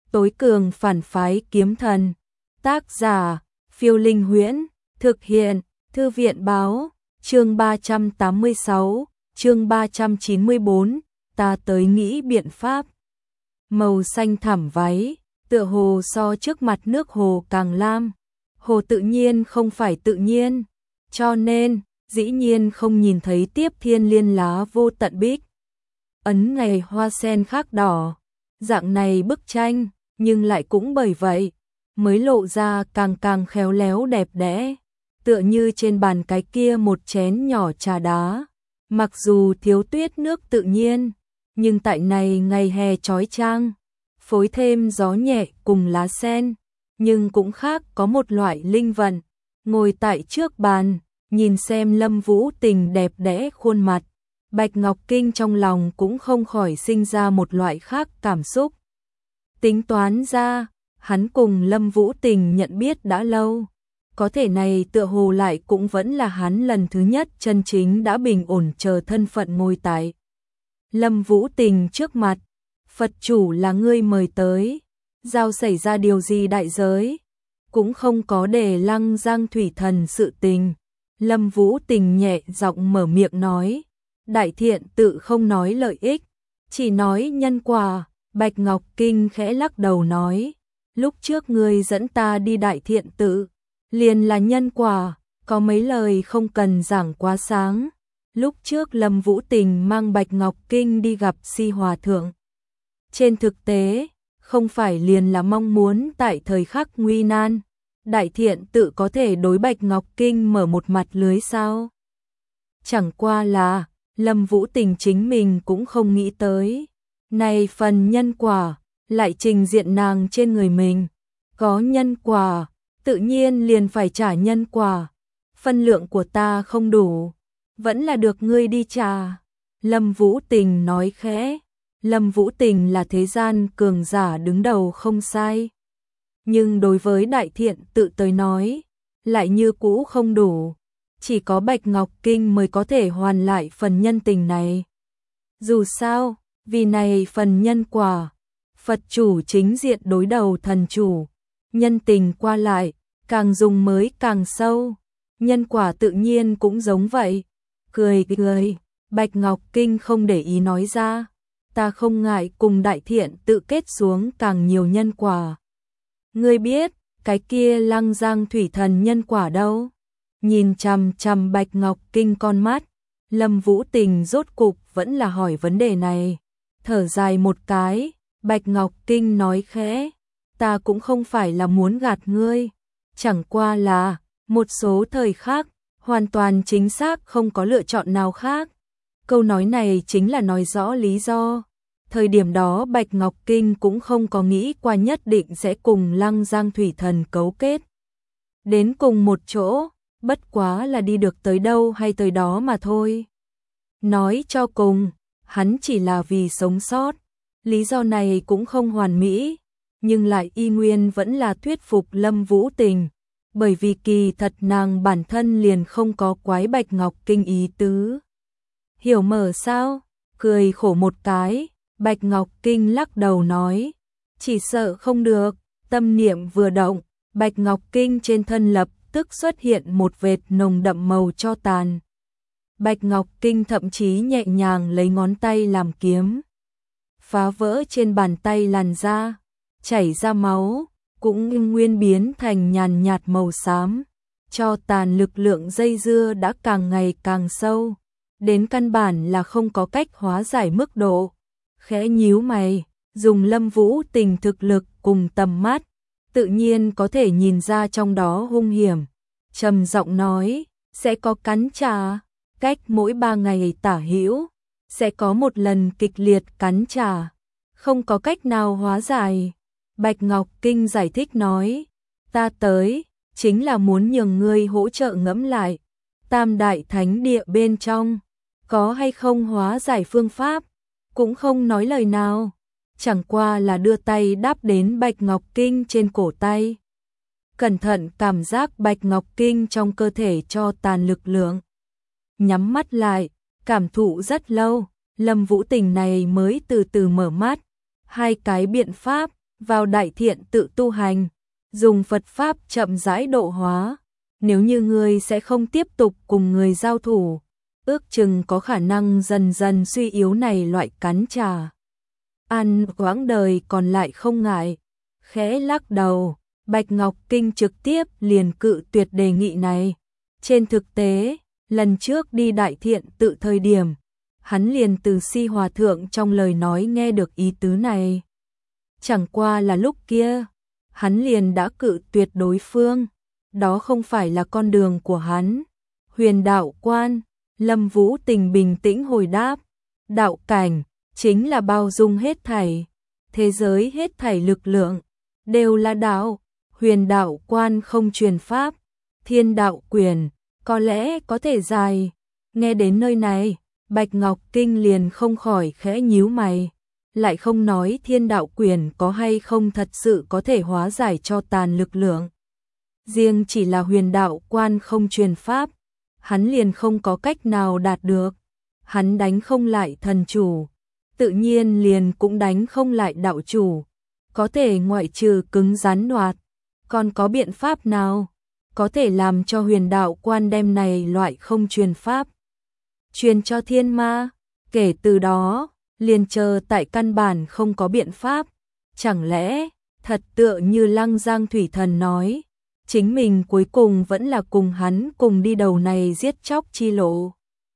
Tối cường phản phái kiếm thần. Tác giả, Phiêu Linh Huyễn. Thực hiện, Thư viện báo. Chương 386, chương 394, ta tới nghĩ biện pháp. Màu xanh thẳm váy, tựa hồ so trước mặt nước hồ càng lam. Hồ tự nhiên không phải tự nhiên, cho nên, dĩ nhiên không nhìn thấy tiếp thiên liên lá vô tận bích. Ấn ngày hoa sen khác đỏ, dạng này bức tranh, nhưng lại cũng bởi vậy, mới lộ ra càng khéo léo đẹp đẽ, tựa như trên bàn cái kia một chén nhỏ trà đá. Mặc dù thiếu tuyết nước tự nhiên, nhưng tại này ngày hè chói chang, phối thêm gió nhẹ cùng lá sen, nhưng cũng khác có một loại linh vận. Ngồi tại trước bàn, nhìn xem Lâm Vũ Tình đẹp đẽ khuôn mặt, Bạch Ngọc Kinh trong lòng cũng không khỏi sinh ra một loại khác cảm xúc. Tính toán ra, hắn cùng Lâm Vũ Tình nhận biết đã lâu, có thể này tựa hồ lại cũng vẫn là hắn lần thứ nhất chân chính đã bình ổn chờ thân phận ngồi tại Lâm Vũ Tình trước mặt. Phật chủ là ngươi mời tới, giao xảy ra điều gì đại giới, cũng không có để Lăng Giang thủy thần sự tình. Lâm Vũ Tình nhẹ giọng mở miệng nói, đại thiện tự không nói lợi ích, chỉ nói nhân quả. Bạch Ngọc Kinh khẽ lắc đầu nói, lúc trước ngươi dẫn ta đi đại thiện tự, liền là nhân quả, có mấy lời không cần giảng quá sáng. Lúc trước Lâm Vũ Tình mang Bạch Ngọc Kinh đi gặp Si Hòa Thượng. Trên thực tế, không phải liền là mong muốn tại thời khắc nguy nan, đại thiện tự có thể đối Bạch Ngọc Kinh mở một mặt lưới sao? Chẳng qua là, Lâm Vũ Tình chính mình cũng không nghĩ tới. Này phần nhân quả, lại trình diện nàng trên người mình. Có nhân quả, tự nhiên liền phải trả nhân quả. Phân lượng của ta không đủ, vẫn là được ngươi đi trả. Lâm Vũ Tình nói khẽ. Lâm Vũ Tình là thế gian cường giả đứng đầu không sai. Nhưng đối với đại thiện tự tới nói, lại như cũ không đủ. Chỉ có Bạch Ngọc Kinh mới có thể hoàn lại phần nhân tình này. Dù sao, vì này phần nhân quả, Phật chủ chính diện đối đầu thần chủ. Nhân tình qua lại, càng dùng mới càng sâu. Nhân quả tự nhiên cũng giống vậy. Cười, Bạch Ngọc Kinh không để ý nói ra. Ta không ngại cùng đại thiện tự kết xuống càng nhiều nhân quả. Ngươi biết, cái kia Lăng Giang thủy thần nhân quả đâu? Nhìn chằm chằm Bạch Ngọc Kinh con mắt, Lâm Vũ Tình rốt cục vẫn là hỏi vấn đề này. Thở dài một cái, Bạch Ngọc Kinh nói khẽ, ta cũng không phải là muốn gạt ngươi, chẳng qua là, một số thời khắc, hoàn toàn chính xác không có lựa chọn nào khác. Câu nói này chính là nói rõ lý do. Thời điểm đó Bạch Ngọc Kinh cũng không có nghĩ qua nhất định sẽ cùng Lăng Giang thủy thần cấu kết đến cùng một chỗ, bất quá là đi được tới đâu hay tới đó mà thôi. Nói cho cùng, hắn chỉ là vì sống sót. Lý do này cũng không hoàn mỹ, nhưng lại y nguyên vẫn là thuyết phục Lâm Vũ Tình, bởi vì kỳ thật nàng bản thân liền không có quái Bạch Ngọc Kinh ý tứ. Hiểu mở sao? Cười khổ một cái, Bạch Ngọc Kinh lắc đầu nói, chỉ sợ không được. Tâm niệm vừa động, Bạch Ngọc Kinh trên thân lập tức xuất hiện một vệt nồng đậm màu cho tàn. Bạch Ngọc Kinh thậm chí nhẹ nhàng lấy ngón tay làm kiếm, phá vỡ trên bàn tay làn da, chảy ra máu, cũng nguyên biến thành nhàn nhạt màu xám. Cho tàn lực lượng dây dưa đã càng ngày càng sâu, đến căn bản là không có cách hóa giải mức độ. Khẽ nhíu mày, dùng Lâm Vũ Tình thực lực cùng tầm mắt, tự nhiên có thể nhìn ra trong đó hung hiểm. Trầm giọng nói, sẽ có cắn trả, cách mỗi 3 ngày tả hữu, sẽ có một lần kịch liệt cắn trả, không có cách nào hóa giải. Bạch Ngọc Kinh giải thích nói, ta tới, chính là muốn nhường ngươi hỗ trợ ngẫm lại, Tam Đại Thánh Địa bên trong, có hay không hóa giải phương pháp, cũng không nói lời nào, chẳng qua là đưa tay đáp đến Bạch Ngọc Kinh trên cổ tay. Cẩn thận cảm giác Bạch Ngọc Kinh trong cơ thể cho tàn lực lượng. Nhắm mắt lại, cảm thụ rất lâu, Lâm Vũ Tình này mới từ từ mở mắt. Hai cái biện pháp, vào đại thiện tự tu hành, dùng Phật Pháp chậm rãi độ hóa. Nếu như ngươi sẽ không tiếp tục cùng người giao thủ, ước chừng có khả năng dần dần suy yếu này loại cắn trả. Ăn quãng đời còn lại không ngại. Khẽ lắc đầu, Bạch Ngọc Kinh trực tiếp liền cự tuyệt đề nghị này. Trên thực tế, lần trước đi đại thiện tự thời điểm, hắn liền từ Si Hòa Thượng trong lời nói nghe được ý tứ này. Chẳng qua là lúc kia, hắn liền đã cự tuyệt đối phương. Đó không phải là con đường của hắn. Huyền đạo quan, Lâm Vũ Tình bình tĩnh hồi đáp. Đạo cảnh, chính là bao dung hết thảy. Thế giới hết thảy lực lượng, đều là đạo. Huyền đạo quan không truyền pháp. Thiên đạo quyền, có lẽ có thể dài. Nghe đến nơi này, Bạch Ngọc Kinh liền không khỏi khẽ nhíu mày. Lại không nói thiên đạo quyền có hay không thật sự có thể hóa giải cho tàn lực lượng. Riêng chỉ là huyền đạo quan không truyền pháp, hắn liền không có cách nào đạt được. Hắn đánh không lại thần chủ, tự nhiên liền cũng đánh không lại đạo chủ. Có thể ngoại trừ cứng rắn đoạt, còn có biện pháp nào có thể làm cho huyền đạo quan đem này loại không truyền pháp truyền cho thiên ma? Kể từ đó, liền chờ tại căn bản không có biện pháp. Chẳng lẽ, thật tựa như Lăng Giang Thủy Thần nói, chính mình cuối cùng vẫn là cùng hắn cùng đi đầu này giết chóc chi lộ.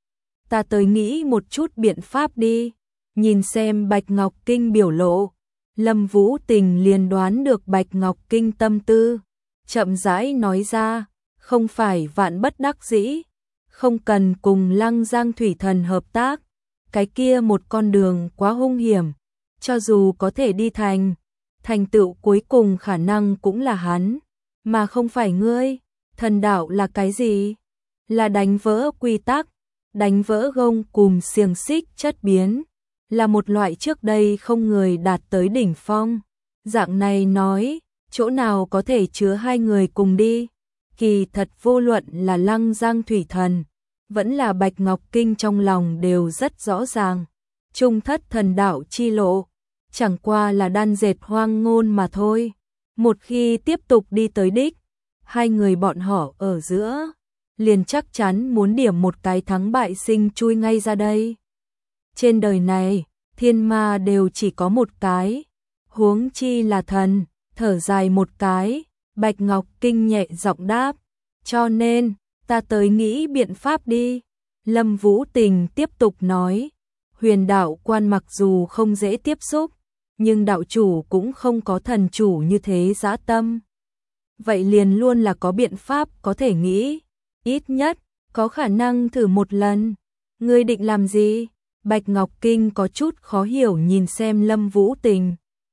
Ta tới nghĩ một chút biện pháp đi. Nhìn xem Bạch Ngọc Kinh biểu lộ, Lâm Vũ Tình liền đoán được Bạch Ngọc Kinh tâm tư, chậm rãi nói ra, không phải vạn bất đắc dĩ, không cần cùng Lăng Giang Thủy Thần hợp tác, cái kia một con đường quá hung hiểm, cho dù có thể đi thành tựu cuối cùng khả năng cũng là hắn, mà không phải ngươi. Thần đạo là cái gì? Là đánh vỡ quy tắc, đánh vỡ gông cùm xiềng xích chất biến, là một loại trước đây không người đạt tới đỉnh phong. Dạng này nói, chỗ nào có thể chứa hai người cùng đi? Kỳ thật vô luận là Lăng Giang Thủy Thần, vẫn là Bạch Ngọc Kinh trong lòng đều rất rõ ràng. Trung thất thần đạo chi lộ, chẳng qua là đan dệt hoang ngôn mà thôi. Một khi tiếp tục đi tới đích, hai người bọn họ ở giữa, liền chắc chắn muốn điểm một cái thắng bại sinh chui ngay ra đây. Trên đời này, thiên ma đều chỉ có một cái, huống chi là thần. Thở dài một cái, Bạch Ngọc Kinh nhẹ giọng đáp, cho nên, ta tới nghĩ biện pháp đi. Lâm Vũ Tình tiếp tục nói, huyền đạo quan mặc dù không dễ tiếp xúc, nhưng đạo chủ cũng không có thần chủ như thế dã tâm. Vậy liền luôn là có biện pháp có thể nghĩ, ít nhất, có khả năng thử một lần. Ngươi định làm gì? Bạch Ngọc Kinh có chút khó hiểu nhìn xem Lâm Vũ Tình.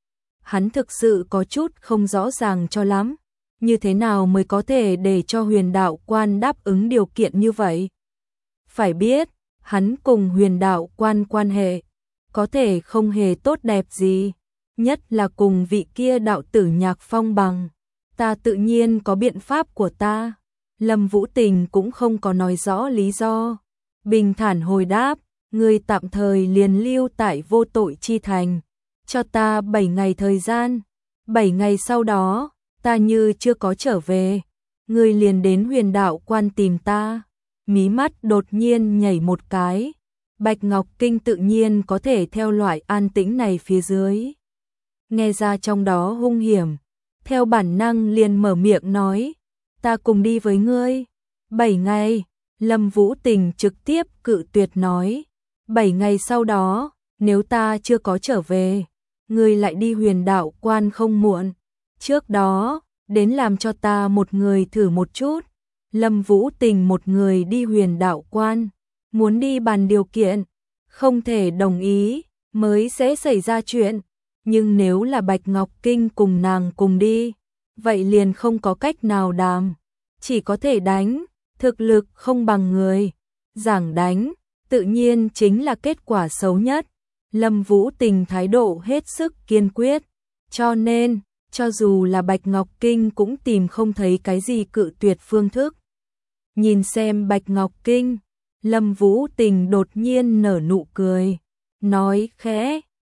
Hắn thực sự có chút không rõ ràng cho lắm. Như thế nào mới có thể để cho huyền đạo quan đáp ứng điều kiện như vậy? Phải biết, hắn cùng huyền đạo quan quan hệ, có thể không hề tốt đẹp gì. Nhất là cùng vị kia đạo tử Nhạc Phong bằng. Ta tự nhiên có biện pháp của ta. Lâm Vũ Tình cũng không có nói rõ lý do. Bình thản hồi đáp, ngươi tạm thời liền lưu tại Vô Tội Chi Thành. Cho ta 7 ngày thời gian. 7 ngày sau đó, ta như chưa có trở về, ngươi liền đến huyền đạo quan tìm ta. Mí mắt đột nhiên nhảy một cái. Bạch Ngọc Kinh tự nhiên có thể theo loại an tĩnh này phía dưới. Nghe ra trong đó hung hiểm. Theo bản năng liền mở miệng nói, ta cùng đi với ngươi. 7 ngày, Lâm Vũ Tình trực tiếp cự tuyệt nói. 7 ngày sau đó, nếu ta chưa có trở về, ngươi lại đi huyền đạo quan không muộn. Trước đó, đến làm cho ta một người thử một chút. Lâm Vũ Tình một người đi huyền đạo quan, muốn đi bàn điều kiện, không thể đồng ý, mới sẽ xảy ra chuyện. Nhưng nếu là Bạch Ngọc Kinh cùng nàng cùng đi, vậy liền không có cách nào đàm, chỉ có thể đánh, thực lực không bằng người. Giảng đánh, tự nhiên chính là kết quả xấu nhất. Lâm Vũ Tình thái độ hết sức kiên quyết, cho nên, cho dù là Bạch Ngọc Kinh cũng tìm không thấy cái gì cự tuyệt phương thức. Nhìn xem Bạch Ngọc Kinh, Lâm Vũ Tình đột nhiên nở nụ cười, nói khẽ,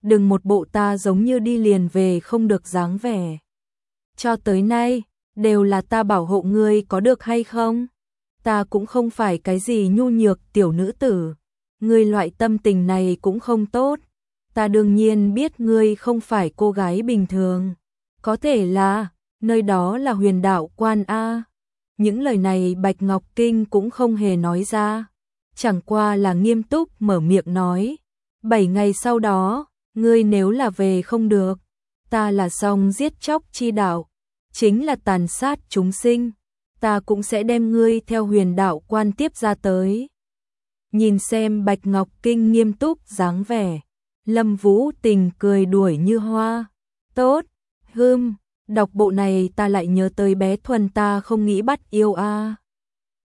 đừng một bộ ta giống như đi liền về không được dáng vẻ. Cho tới nay, đều là ta bảo hộ ngươi có được hay không? Ta cũng không phải cái gì nhu nhược tiểu nữ tử. Ngươi loại tâm tình này cũng không tốt. Ta đương nhiên biết ngươi không phải cô gái bình thường. Có thể là, nơi đó là Huyền Đạo Quan a. Những lời này Bạch Ngọc Kinh cũng không hề nói ra. Chẳng qua là nghiêm túc mở miệng nói. 7 ngày sau đó, ngươi nếu là về không được, ta là song giết chóc chi đạo, chính là tàn sát chúng sinh, ta cũng sẽ đem ngươi theo Huyền Đạo Quan tiếp ra tới. Nhìn xem Bạch Ngọc Kinh nghiêm túc dáng vẻ, Lâm Vũ Tình cười đuổi như hoa. Tốt, đọc bộ này ta lại nhớ tới bé Thuần ta không nghĩ bắt yêu a.